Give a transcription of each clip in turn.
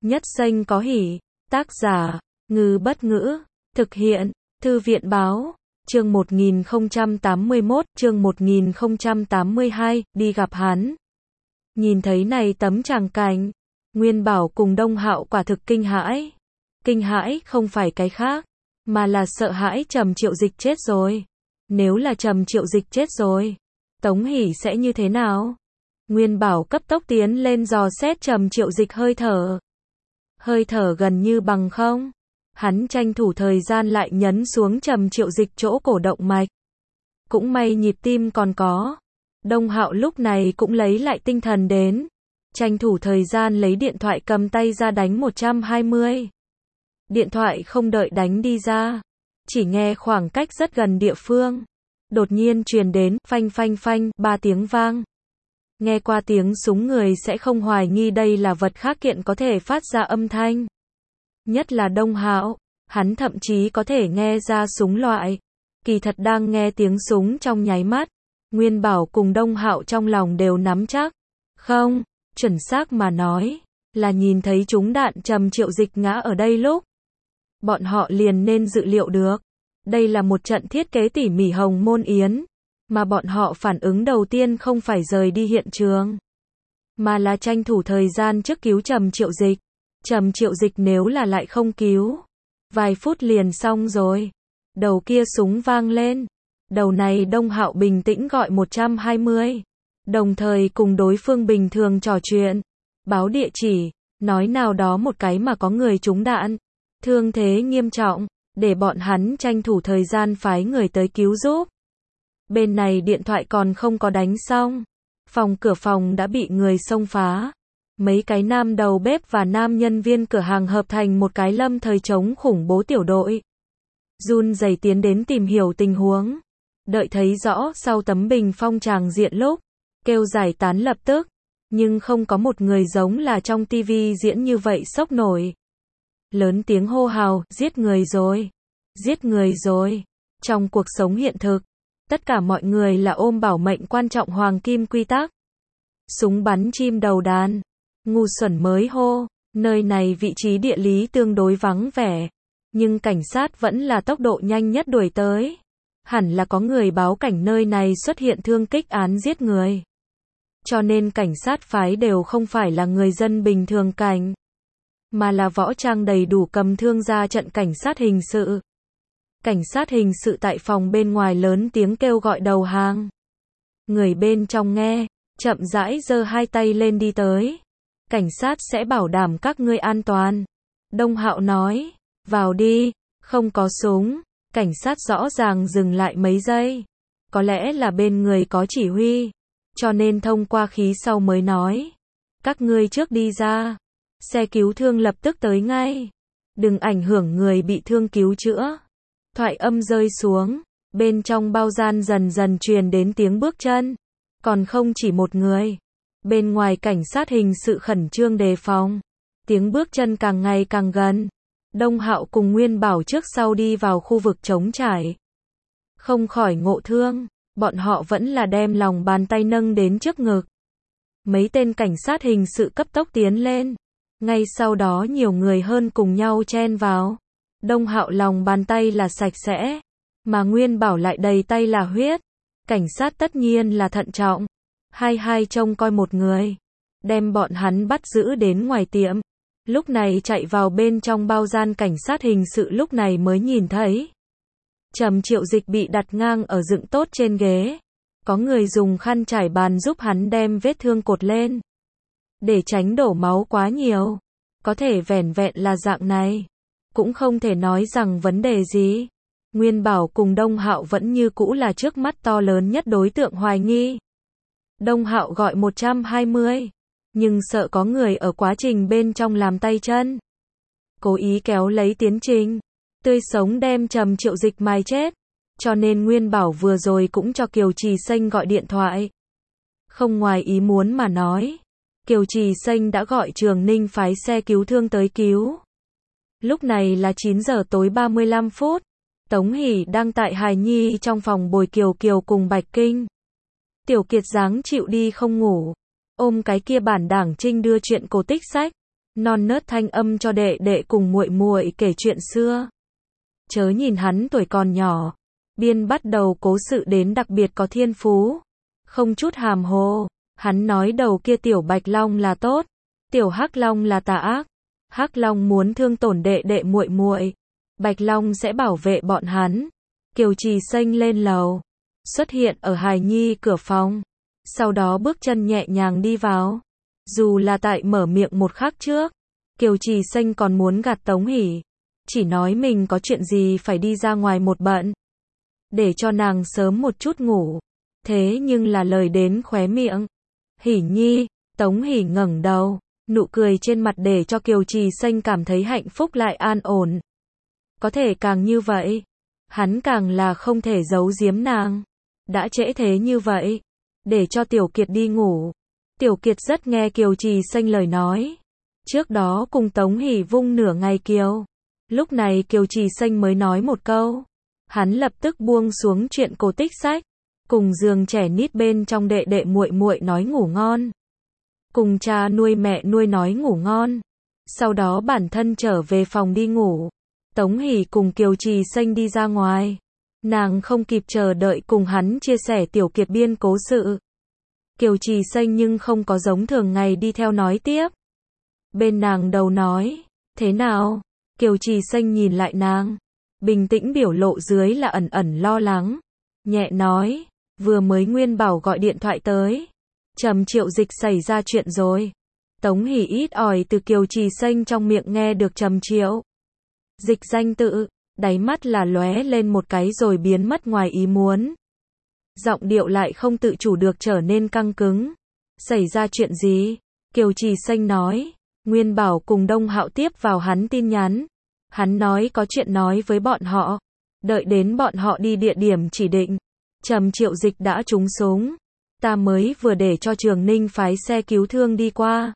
Nhất Xanh có hỉ. Tác giả, Ngư Bất Ngữ. Thực hiện, Thư viện Báo. Chương 1081, đi gặp hắn. Nhìn thấy này tấm tràng cảnh, Nguyên Bảo cùng Đông Hạo quả thực kinh hãi. Kinh hãi không phải cái khác, mà là sợ hãi Trầm Triệu Dịch chết rồi. Nếu là Trầm Triệu Dịch chết rồi, Tống Hỷ sẽ như thế nào? Nguyên Bảo cấp tốc tiến lên dò xét Trầm Triệu Dịch hơi thở. Hơi thở gần như bằng không. Hắn tranh thủ thời gian lại nhấn xuống Trầm Triệu Dịch chỗ cổ động mạch. Cũng may nhịp tim còn có. Đông Hạo lúc này cũng lấy lại tinh thần đến. Tranh thủ thời gian lấy điện thoại cầm tay ra đánh 120. Điện thoại không đợi đánh đi ra. Chỉ nghe khoảng cách rất gần địa phương. Đột nhiên truyền đến, phanh phanh phanh, 3 tiếng vang. Nghe qua tiếng súng người sẽ không hoài nghi đây là vật khác kiện có thể phát ra âm thanh. Nhất là Đông Hạo, hắn thậm chí có thể nghe ra súng loại. Kỳ thật đang nghe tiếng súng trong nháy mắt, Nguyên Bảo cùng Đông Hạo trong lòng đều nắm chắc. Không, chuẩn xác mà nói, là nhìn thấy trúng đạn Trầm Triệu Dịch ngã ở đây lúc. Bọn họ liền nên dự liệu được. Đây là một trận thiết kế tỉ mỉ Hồng Môn Yến. Mà bọn họ phản ứng đầu tiên không phải rời đi hiện trường, mà là tranh thủ thời gian trước cứu Trầm Triệu Dịch. Trầm Triệu Dịch nếu là lại không cứu, vài phút liền xong rồi. Đầu kia súng vang lên. Đầu này Đông Hạo bình tĩnh gọi 120. Đồng thời cùng đối phương bình thường trò chuyện. Báo địa chỉ, nói nào đó một cái mà có người trúng đạn. Thương thế nghiêm trọng, để bọn hắn tranh thủ thời gian phái người tới cứu giúp. Bên này điện thoại còn không có đánh xong. Cửa phòng đã bị người xông phá. Mấy cái nam đầu bếp và nam nhân viên cửa hàng hợp thành một cái lâm thời chống khủng bố tiểu đội. Run rẩy tiến đến tìm hiểu tình huống. Đợi thấy rõ sau tấm bình phong tràng diện lúc, kêu giải tán lập tức. Nhưng không có một người giống là trong tivi diễn như vậy sốc nổi. Lớn tiếng hô hào, giết người rồi. Giết người rồi. Trong cuộc sống hiện thực, tất cả mọi người là ôm bảo mệnh quan trọng hoàng kim quy tắc. Súng bắn chim đầu đàn. Ngu xuẩn mới hô, nơi này vị trí địa lý tương đối vắng vẻ. Nhưng cảnh sát vẫn là tốc độ nhanh nhất đuổi tới. Hẳn là có người báo cảnh nơi này xuất hiện thương kích án giết người. Cho nên cảnh sát phái đều không phải là người dân bình thường cảnh, mà là võ trang đầy đủ cầm thương ra trận cảnh sát hình sự. Cảnh sát hình sự tại phòng bên ngoài lớn tiếng kêu gọi đầu hàng. Người bên trong nghe, chậm rãi giơ hai tay lên đi tới. Cảnh sát sẽ bảo đảm các ngươi an toàn. Đông Hạo nói, vào đi, không có súng. Cảnh sát rõ ràng dừng lại mấy giây. Có lẽ là bên người có chỉ huy, cho nên thông qua khí sau mới nói. Các ngươi trước đi ra. Xe cứu thương lập tức tới ngay. Đừng ảnh hưởng người bị thương cứu chữa. Thoại âm rơi xuống. Bên trong bao gian dần dần truyền đến tiếng bước chân. Còn không chỉ một người. Bên ngoài cảnh sát hình sự khẩn trương đề phòng. Tiếng bước chân càng ngày càng gần. Đông Hạo cùng Nguyên Bảo trước sau đi vào khu vực trống trải. Không khỏi ngộ thương. Bọn họ vẫn là đem lòng bàn tay nâng đến trước ngực. Mấy tên cảnh sát hình sự cấp tốc tiến lên. Ngay sau đó nhiều người hơn cùng nhau chen vào. Đông Hạo lòng bàn tay là sạch sẽ, mà Nguyên Bảo lại đầy tay là huyết. Cảnh sát tất nhiên là thận trọng. Hai trông coi một người, đem bọn hắn bắt giữ đến ngoài tiệm. Lúc này chạy vào bên trong bao gian cảnh sát hình sự lúc này mới nhìn thấy. Trầm Triệu Dịch bị đặt ngang ở dựng tốt trên ghế. Có người dùng khăn trải bàn giúp hắn đem vết thương cột lên. Để tránh đổ máu quá nhiều. Có thể vẻn vẹn là dạng này. Cũng không thể nói rằng vấn đề gì. Nguyên Bảo cùng Đông Hạo vẫn như cũ là trước mắt to lớn nhất đối tượng hoài nghi. Đông Hạo gọi 120. Nhưng sợ có người ở quá trình bên trong làm tay chân. Cố ý kéo lấy tiến trình. Tươi sống đem Trầm Triệu Dịch mài chết. Cho nên Nguyên Bảo vừa rồi cũng cho Kiều Trì Xanh gọi điện thoại. Không ngoài ý muốn mà nói. Kiều Trì Xanh đã gọi Trường Ninh phái xe cứu thương tới cứu. Lúc này là 9 giờ tối 35 phút. Tống Hỷ đang tại hài nhi trong phòng bồi Kiều Kiều cùng Bạch Kinh. Tiểu Kiệt dáng chịu đi không ngủ. Ôm cái kia bản Đảng Trinh đưa chuyện cổ tích sách. non nớt thanh âm cho đệ đệ cùng muội muội kể chuyện xưa. Chớ nhìn hắn tuổi còn nhỏ, biên bắt đầu cố sự đến đặc biệt có thiên phú, không chút hàm hồ. Hắn nói đầu kia tiểu Bạch Long là tốt, tiểu Hắc Long là tà ác. Hắc Long muốn thương tổn đệ đệ muội muội, Bạch Long sẽ bảo vệ bọn hắn. Kiều Trì Xanh lên lầu, xuất hiện ở hài nhi cửa phòng, sau đó bước chân nhẹ nhàng đi vào. Dù là tại mở miệng một khắc trước, Kiều Trì Xanh còn muốn gạt Tống Hỷ, chỉ nói mình có chuyện gì phải đi ra ngoài một bận, để cho nàng sớm một chút ngủ. Thế nhưng là lời đến khóe miệng. Hỷ nhi, Tống Hỷ ngẩng đầu, nụ cười trên mặt để cho Kiều Trì Xanh cảm thấy hạnh phúc lại an ổn. Có thể càng như vậy, hắn càng là không thể giấu giếm nàng. Đã trễ thế như vậy, để cho Tiểu Kiệt đi ngủ. Tiểu Kiệt rất nghe Kiều Trì Xanh lời nói. Trước đó cùng Tống Hỷ vung nửa ngày kiều. Lúc này Kiều Trì Xanh mới nói một câu. Hắn lập tức buông xuống chuyện cổ tích sách, cùng giường trẻ nít bên trong đệ đệ muội muội nói ngủ ngon. Cùng cha nuôi mẹ nuôi nói ngủ ngon. Sau đó bản thân trở về phòng đi ngủ. Tống Hỷ cùng Kiều Trì Xanh đi ra ngoài. Nàng không kịp chờ đợi cùng hắn chia sẻ Tiểu Kiệt biên cố sự. Kiều Trì Xanh nhưng không có giống thường ngày đi theo nói tiếp. Bên nàng đầu nói, thế nào? Kiều Trì Xanh nhìn lại nàng, bình tĩnh biểu lộ dưới là ẩn ẩn lo lắng. Nhẹ nói, vừa mới Nguyên Bảo gọi điện thoại tới. Trầm Triệu Dịch xảy ra chuyện rồi. Tống Hỷ ít ỏi từ Kiều Trì Xanh trong miệng nghe được Trầm Triệu Dịch danh tự, đáy mắt là lóe lên một cái rồi biến mất ngoài ý muốn. Giọng điệu lại không tự chủ được trở nên căng cứng. Xảy ra chuyện gì? Kiều Trì Xanh nói, Nguyên Bảo cùng Đông Hạo tiếp vào hắn tin nhắn. Hắn nói có chuyện nói với bọn họ. Đợi đến bọn họ đi địa điểm chỉ định, Trầm Triệu Dịch đã trúng súng. Ta mới vừa để cho Trường Ninh phái xe cứu thương đi qua.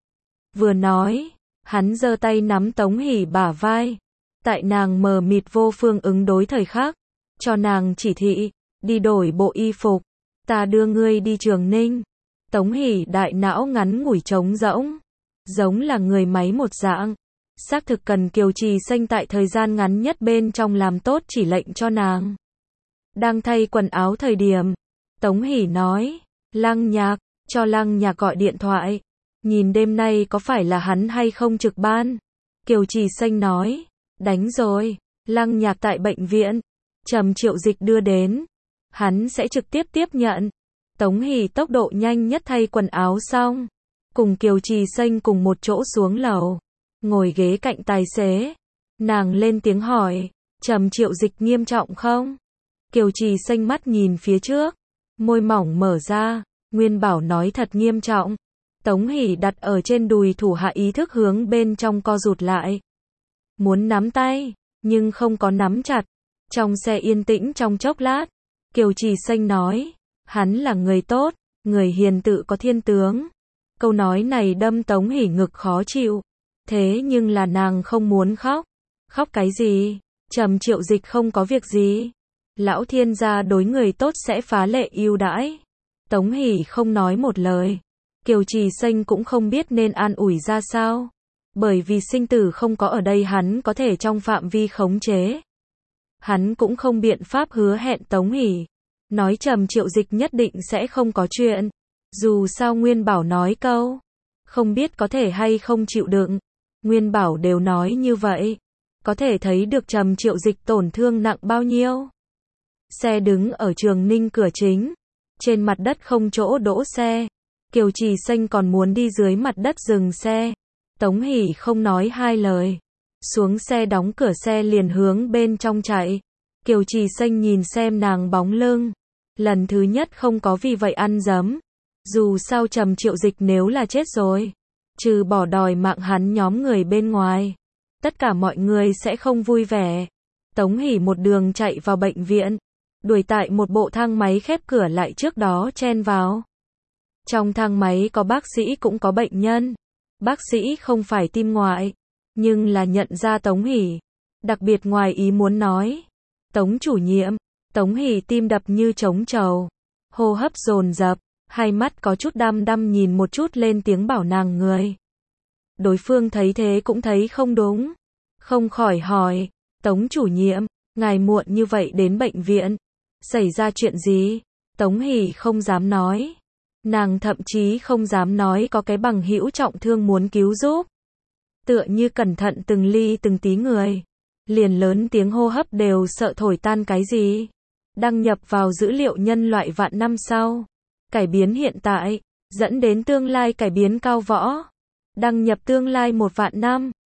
Vừa nói, hắn giơ tay nắm Tống Hỷ bả vai. Tại nàng mờ mịt vô phương ứng đối thời khắc, cho nàng chỉ thị, đi đổi bộ y phục. Ta đưa ngươi đi Trường Ninh. Tống Hỷ đại não ngắn ngủi trống rỗng, giống là người máy một dạng. Xác thực cần Kiều Trì Xanh tại thời gian ngắn nhất bên trong làm tốt chỉ lệnh cho nàng. Đang thay quần áo thời điểm, Tống Hỷ nói, Lăng Nhạc, cho Lăng Nhạc gọi điện thoại. Nhìn đêm nay có phải là hắn hay không trực ban. Kiều Trì Xanh nói, đánh rồi. Lăng Nhạc tại bệnh viện, Trầm Triệu Dịch đưa đến, hắn sẽ trực tiếp tiếp nhận. Tống Hỷ tốc độ nhanh nhất thay quần áo xong, cùng Kiều Trì Xanh cùng một chỗ xuống lầu, ngồi ghế cạnh tài xế. Nàng lên tiếng hỏi, Trầm Triệu Dịch nghiêm trọng không? Kiều Trì Xanh mắt nhìn phía trước, môi mỏng mở ra. Nguyên Bảo nói thật nghiêm trọng. Tống Hỷ đặt ở trên đùi thủ hạ ý thức hướng bên trong co rụt lại. Muốn nắm tay, nhưng không có nắm chặt. Trong xe yên tĩnh trong chốc lát, Kiều Trì Xanh nói, hắn là người tốt, người hiền tự có thiên tướng. Câu nói này đâm Tống Hỷ ngực khó chịu. Thế nhưng là nàng không muốn khóc. Khóc cái gì? Trầm Triệu Dịch không có việc gì. Lão thiên gia đối người tốt sẽ phá lệ ưu đãi. Tống Hỷ không nói một lời. Kiều Trì Xanh cũng không biết nên an ủi ra sao. Bởi vì sinh tử không có ở đây hắn có thể trong phạm vi khống chế. Hắn cũng không biện pháp hứa hẹn Tống Hỷ. Nói Trầm Triệu Dịch nhất định sẽ không có chuyện. Dù sao Nguyên Bảo nói câu, không biết có thể hay không chịu đựng. Nguyên Bảo đều nói như vậy. Có thể thấy được Trầm Triệu Dịch tổn thương nặng bao nhiêu. Xe đứng ở Trường Ninh cửa chính. Trên mặt đất không chỗ đỗ xe. Kiều Trì Xanh còn muốn đi dưới mặt đất dừng xe. Tống Hỷ không nói hai lời. Xuống xe đóng cửa xe liền hướng bên trong chạy. Kiều Trì Xanh nhìn xem nàng bóng lưng. Lần thứ nhất không có vì vậy ăn dấm. Dù sao Trầm Triệu Dịch nếu là chết rồi, trừ bỏ đòi mạng hắn nhóm người bên ngoài, tất cả mọi người sẽ không vui vẻ. Tống Hỷ một đường chạy vào bệnh viện, đuổi tại một bộ thang máy khép cửa lại trước đó chen vào. Trong thang máy có bác sĩ cũng có bệnh nhân. Bác sĩ không phải tim ngoại, nhưng là nhận ra Tống Hỷ. Đặc biệt ngoài ý muốn nói, Tống chủ nhiệm. Tống Hỷ tim đập như trống trầu, hô hấp dồn dập, hai mắt có chút đăm đăm nhìn một chút lên tiếng bảo nàng người. Đối phương thấy thế cũng thấy không đúng. Không khỏi hỏi, Tống chủ nhiệm, ngài muộn như vậy đến bệnh viện. Xảy ra chuyện gì? Tống Hỷ không dám nói. Nàng thậm chí không dám nói có cái bằng hữu trọng thương muốn cứu giúp. Tựa như cẩn thận từng ly từng tí người. Liền lớn tiếng hô hấp đều sợ thổi tan cái gì. Đăng nhập vào dữ liệu nhân loại vạn năm sau. Cải biến hiện tại, dẫn đến tương lai cải biến cao võ. Đăng nhập tương lai 1 vạn năm.